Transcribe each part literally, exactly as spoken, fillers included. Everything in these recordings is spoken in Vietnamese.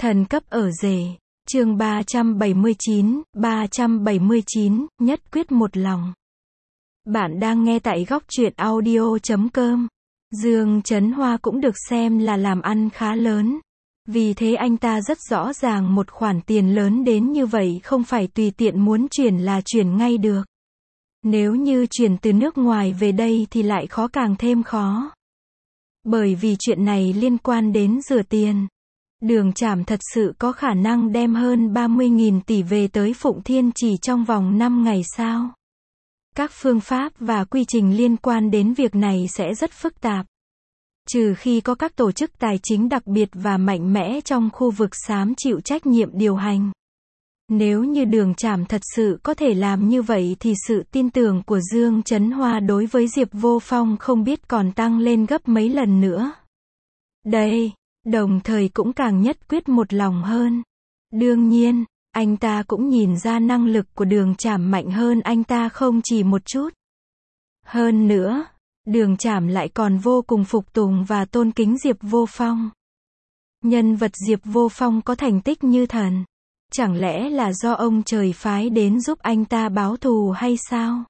Thần cấp ở rể. Chương ba trăm bảy mươi chín, ba trăm bảy mươi chín, nhất quyết một lòng. Bạn đang nghe tại góc truyện audio chấm com. Dương Chấn Hoa cũng được xem là làm ăn khá lớn. Vì thế anh ta rất rõ ràng một khoản tiền lớn đến như vậy không phải tùy tiện muốn chuyển là chuyển ngay được. Nếu như chuyển từ nước ngoài về đây thì lại khó càng thêm khó. Bởi vì chuyện này liên quan đến rửa tiền. Đường Trảm thật sự có khả năng đem hơn ba mươi nghìn tỷ về tới Phụng Thiên chỉ trong vòng năm ngày sao? Các phương pháp và quy trình liên quan đến việc này sẽ rất phức tạp. Trừ khi có các tổ chức tài chính đặc biệt và mạnh mẽ trong khu vực xám chịu trách nhiệm điều hành. Nếu như Đường Trảm thật sự có thể làm như vậy thì sự tin tưởng của Dương Chấn Hoa đối với Diệp Vô Phong không biết còn tăng lên gấp mấy lần nữa. Đây, đồng thời cũng càng nhất quyết một lòng hơn. Đương nhiên, anh ta cũng nhìn ra năng lực của Đường Trảm mạnh hơn anh ta không chỉ một chút. Hơn nữa, Đường Trảm lại còn vô cùng phục tùng và tôn kính Diệp Vô Phong. Nhân vật Diệp Vô Phong có thành tích như thần. Chẳng lẽ là do ông trời phái đến giúp anh ta báo thù hay sao?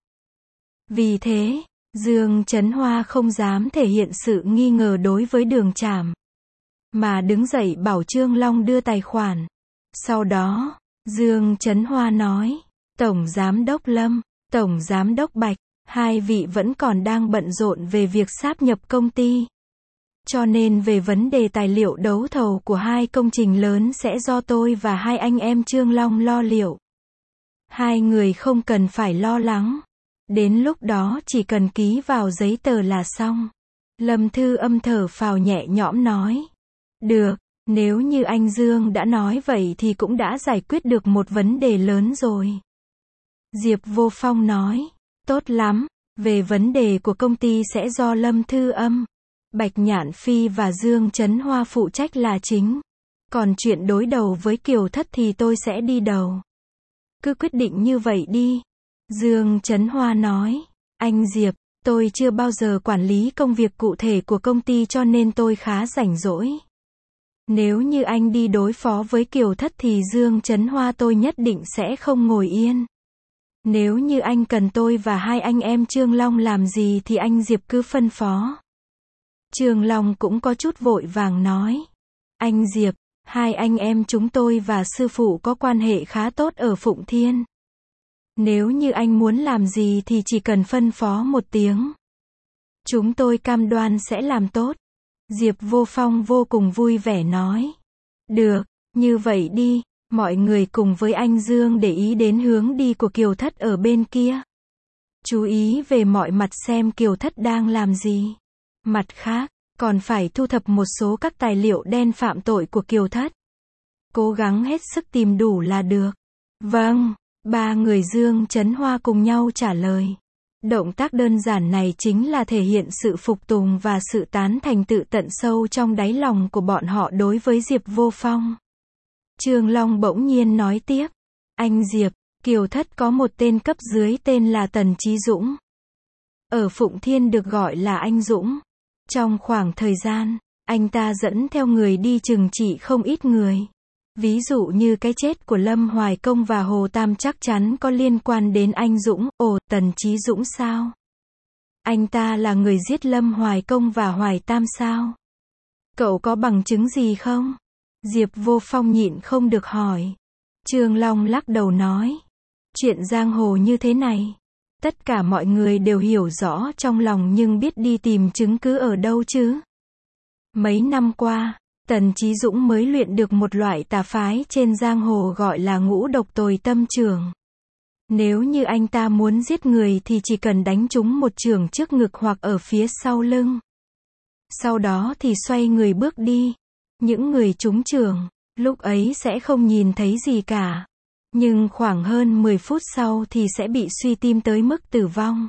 Vì thế, Dương Chấn Hoa không dám thể hiện sự nghi ngờ đối với Đường Trảm. Mà đứng dậy bảo Trương Long đưa tài khoản. Sau đó, Dương Chấn Hoa nói, Tổng Giám đốc Lâm, Tổng Giám đốc Bạch, hai vị vẫn còn đang bận rộn về việc sáp nhập công ty. Cho nên về vấn đề tài liệu đấu thầu của hai công trình lớn sẽ do tôi và hai anh em Trương Long lo liệu. Hai người không cần phải lo lắng. Đến lúc đó chỉ cần ký vào giấy tờ là xong. Lâm Thư Âm thở phào nhẹ nhõm nói. Được, nếu như anh Dương đã nói vậy thì cũng đã giải quyết được một vấn đề lớn rồi. Diệp Vô Phong nói. Tốt lắm, về vấn đề của công ty sẽ do Lâm Thư Âm, Bạch Nhạn Phi và Dương Chấn Hoa phụ trách là chính. Còn chuyện đối đầu với Kiều Thất thì tôi sẽ đi đầu. Cứ quyết định như vậy đi. Dương Chấn Hoa nói. Anh Diệp, tôi chưa bao giờ quản lý công việc cụ thể của công ty cho nên tôi khá rảnh rỗi. Nếu như anh đi đối phó với Kiều Thất thì Dương Chấn Hoa tôi nhất định sẽ không ngồi yên. Nếu như anh cần tôi và hai anh em Trương Long làm gì thì anh Diệp cứ phân phó. Trương Long cũng có chút vội vàng nói. Anh Diệp, hai anh em chúng tôi và sư phụ có quan hệ khá tốt ở Phụng Thiên. Nếu như anh muốn làm gì thì chỉ cần phân phó một tiếng. Chúng tôi cam đoan sẽ làm tốt. Diệp Vô Phong vô cùng vui vẻ nói. Được, như vậy đi, mọi người cùng với anh Dương để ý đến hướng đi của Kiều Thất ở bên kia. Chú ý về mọi mặt xem Kiều Thất đang làm gì. Mặt khác, còn phải thu thập một số các tài liệu đen phạm tội của Kiều Thất. Cố gắng hết sức tìm đủ là được. Vâng, ba người Dương Chấn Hoa cùng nhau trả lời. Động tác đơn giản này chính là thể hiện sự phục tùng và sự tán thành tự tận sâu trong đáy lòng của bọn họ đối với Diệp Vô Phong. Trương Long bỗng nhiên nói tiếp. Anh Diệp, Kiều Thất có một tên cấp dưới tên là Tần Chí Dũng. Ở Phụng Thiên được gọi là anh Dũng. Trong khoảng thời gian, anh ta dẫn theo người đi trừng trị không ít người. Ví dụ như cái chết của Lâm Hoài Công và Hồ Tam chắc chắn có liên quan đến anh Dũng. Ồ, Tần Chí Dũng sao? Anh ta là người giết Lâm Hoài Công và Hoài Tam sao? Cậu có bằng chứng gì không? Diệp Vô Phong nhịn không được hỏi. Trương Long lắc đầu nói. Chuyện giang hồ như thế này. Tất cả mọi người đều hiểu rõ trong lòng nhưng biết đi tìm chứng cứ ở đâu chứ? Mấy năm qua, Tần Chí Dũng mới luyện được một loại tà phái trên giang hồ gọi là ngũ độc tồi tâm chưởng. Nếu như anh ta muốn giết người thì chỉ cần đánh trúng một chưởng trước ngực hoặc ở phía sau lưng. Sau đó thì xoay người bước đi. Những người trúng chưởng, lúc ấy sẽ không nhìn thấy gì cả. Nhưng khoảng hơn mười phút sau thì sẽ bị suy tim tới mức tử vong.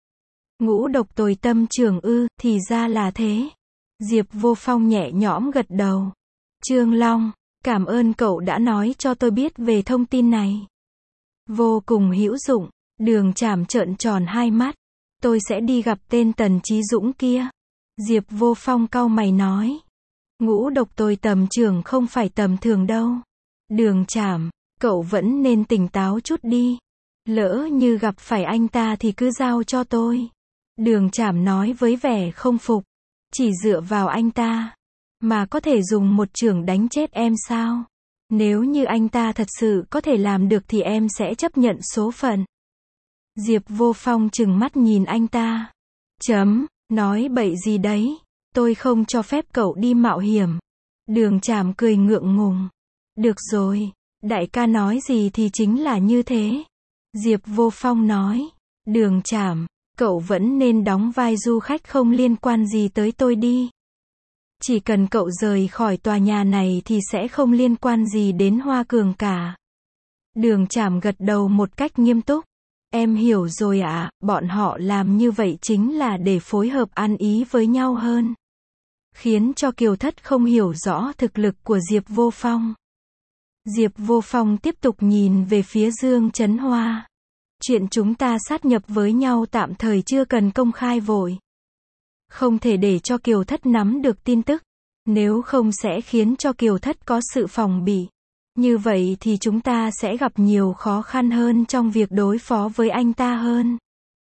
Ngũ độc tồi tâm chưởng ư, thì ra là thế. Diệp Vô Phong nhẹ nhõm gật đầu. Trương Long, cảm ơn cậu đã nói cho tôi biết về thông tin này. Vô cùng hữu dụng. Đường Trảm trợn tròn hai mắt. Tôi sẽ đi gặp tên Tần Chí Dũng kia. Diệp Vô Phong cau mày nói. Ngũ độc tôi tầm trưởng không phải tầm thường đâu. Đường Trảm, cậu vẫn nên tỉnh táo chút đi. Lỡ như gặp phải anh ta thì cứ giao cho tôi. Đường Trảm nói với vẻ không phục. Chỉ dựa vào anh ta mà có thể dùng một chưởng đánh chết em sao? Nếu như anh ta thật sự có thể làm được thì em sẽ chấp nhận số phận. Diệp Vô Phong trừng mắt nhìn anh ta. Chấm, nói bậy gì đấy? Tôi không cho phép cậu đi mạo hiểm. Đường Trảm cười ngượng ngùng. Được rồi, đại ca nói gì thì chính là như thế. Diệp Vô Phong nói. Đường Trảm, cậu vẫn nên đóng vai du khách không liên quan gì tới tôi đi. Chỉ cần cậu rời khỏi tòa nhà này thì sẽ không liên quan gì đến Hoa Cường cả. Đường Trảm gật đầu một cách nghiêm túc. Em hiểu rồi ạ, à, bọn họ làm như vậy chính là để phối hợp ăn ý với nhau hơn. Khiến cho Kiều Thất không hiểu rõ thực lực của Diệp Vô Phong. Diệp Vô Phong tiếp tục nhìn về phía Dương Chấn Hoa. Chuyện chúng ta sát nhập với nhau tạm thời chưa cần công khai vội. Không thể để cho Kiều Thất nắm được tin tức. Nếu không sẽ khiến cho Kiều Thất có sự phòng bị. Như vậy thì chúng ta sẽ gặp nhiều khó khăn hơn trong việc đối phó với anh ta hơn.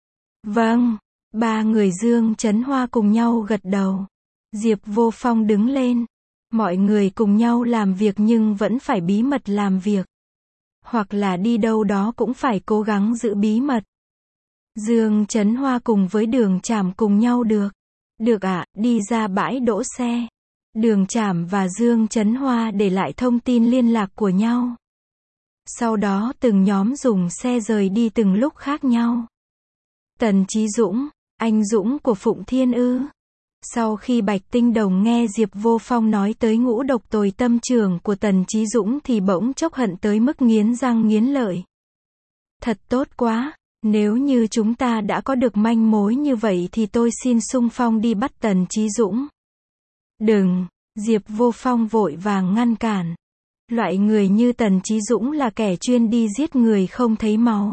Vâng, ba người Dương Chấn Hoa cùng nhau gật đầu. Diệp Vô Phong đứng lên. Mọi người cùng nhau làm việc nhưng vẫn phải bí mật làm việc. Hoặc là đi đâu đó cũng phải cố gắng giữ bí mật. Dương Chấn Hoa cùng với Đường Trảm cùng nhau được. Được ạ, à, đi ra bãi đỗ xe. Đường Trảm và Dương Chấn Hoa để lại thông tin liên lạc của nhau. Sau đó từng nhóm dùng xe rời đi từng lúc khác nhau. Tần Chí Dũng, anh Dũng của Phụng Thiên ư? Sau khi Bạch Tinh Đồng nghe Diệp Vô Phong nói tới ngũ độc tồi tâm trưởng của Tần Chí Dũng thì bỗng chốc hận tới mức nghiến răng nghiến lợi. Thật tốt quá, nếu như chúng ta đã có được manh mối như vậy thì tôi xin xung phong đi bắt Tần Chí Dũng. Đừng, Diệp Vô Phong vội vàng ngăn cản. Loại người như Tần Chí Dũng là kẻ chuyên đi giết người không thấy máu.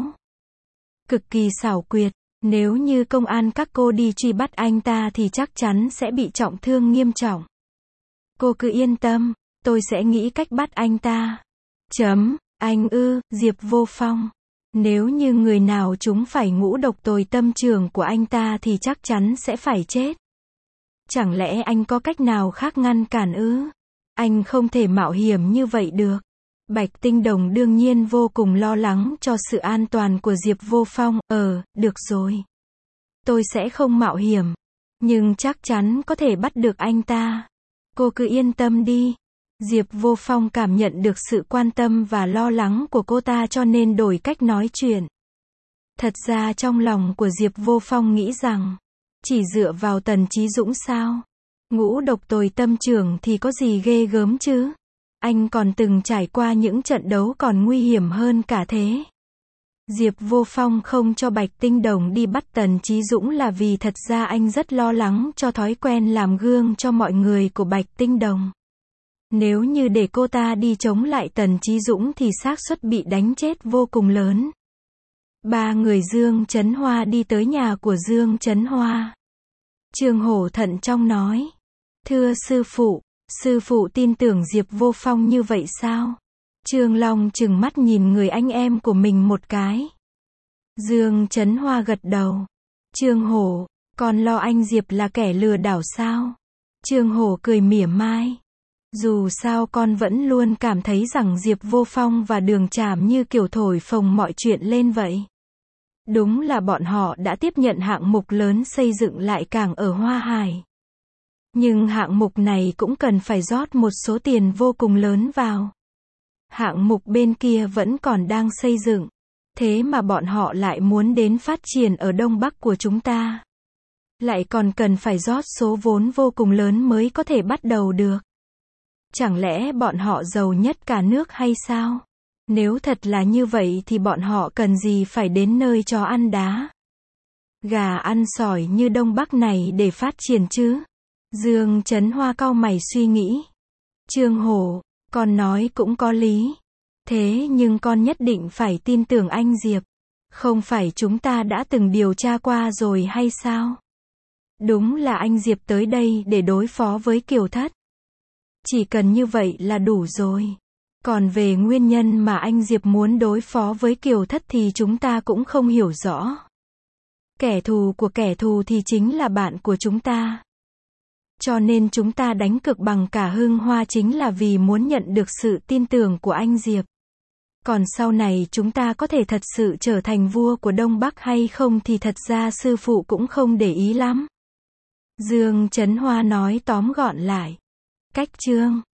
Cực kỳ xảo quyệt. Nếu như công an các cô đi truy bắt anh ta thì chắc chắn sẽ bị trọng thương nghiêm trọng. Cô cứ yên tâm, tôi sẽ nghĩ cách bắt anh ta. Chấm, anh ư, Diệp Vô Phong. Nếu như người nào chúng phải ngũ độc tồi tâm trường của anh ta thì chắc chắn sẽ phải chết. Chẳng lẽ anh có cách nào khác ngăn cản ư? Anh không thể mạo hiểm như vậy được. Bạch Tinh Đồng đương nhiên vô cùng lo lắng cho sự an toàn của Diệp Vô Phong. Ờ, được rồi. Tôi sẽ không mạo hiểm. Nhưng chắc chắn có thể bắt được anh ta. Cô cứ yên tâm đi. Diệp Vô Phong cảm nhận được sự quan tâm và lo lắng của cô ta cho nên đổi cách nói chuyện. Thật ra trong lòng của Diệp Vô Phong nghĩ rằng, chỉ dựa vào Tần Chí Dũng sao? Ngũ độc tồi tâm trưởng thì có gì ghê gớm chứ? Anh còn từng trải qua những trận đấu còn nguy hiểm hơn cả thế. Diệp Vô Phong không cho Bạch Tinh Đồng đi bắt Tần Chí Dũng là vì thật ra anh rất lo lắng cho thói quen làm gương cho mọi người của Bạch Tinh Đồng. Nếu như để cô ta đi chống lại Tần Chí Dũng thì xác suất bị đánh chết vô cùng lớn. Ba người Dương Chấn Hoa đi tới nhà của Dương Chấn Hoa. Trương Hổ thận trọng nói. Thưa sư phụ, sư phụ tin tưởng Diệp Vô Phong như vậy sao? Trương Long trừng mắt nhìn người anh em của mình một cái. Dương Chấn Hoa gật đầu. Trương Hổ, còn lo anh Diệp là kẻ lừa đảo sao? Trương Hổ cười mỉa mai. Dù sao con vẫn luôn cảm thấy rằng Diệp Vô Phong và Đường Trảm như kiểu thổi phồng mọi chuyện lên vậy. Đúng là bọn họ đã tiếp nhận hạng mục lớn xây dựng lại cảng ở Hoa Hải. Nhưng hạng mục này cũng cần phải rót một số tiền vô cùng lớn vào. Hạng mục bên kia vẫn còn đang xây dựng. Thế mà bọn họ lại muốn đến phát triển ở Đông Bắc của chúng ta. Lại còn cần phải rót số vốn vô cùng lớn mới có thể bắt đầu được. Chẳng lẽ bọn họ giàu nhất cả nước hay sao? Nếu thật là như vậy thì bọn họ cần gì phải đến nơi chó ăn đá, gà ăn sỏi như Đông Bắc này để phát triển chứ? Dương Chấn Hoa cau mày suy nghĩ. Trương Hổ, con nói cũng có lý. Thế nhưng con nhất định phải tin tưởng anh Diệp. Không phải chúng ta đã từng điều tra qua rồi hay sao? Đúng là anh Diệp tới đây để đối phó với Kiều Thất. Chỉ cần như vậy là đủ rồi. Còn về nguyên nhân mà anh Diệp muốn đối phó với Kiều Thất thì chúng ta cũng không hiểu rõ. Kẻ thù của kẻ thù thì chính là bạn của chúng ta. Cho nên chúng ta đánh cược bằng cả hương hoa chính là vì muốn nhận được sự tin tưởng của anh Diệp. Còn sau này chúng ta có thể thật sự trở thành vua của Đông Bắc hay không thì thật ra sư phụ cũng không để ý lắm. Dương Chấn Hoa nói tóm gọn lại. Cách chương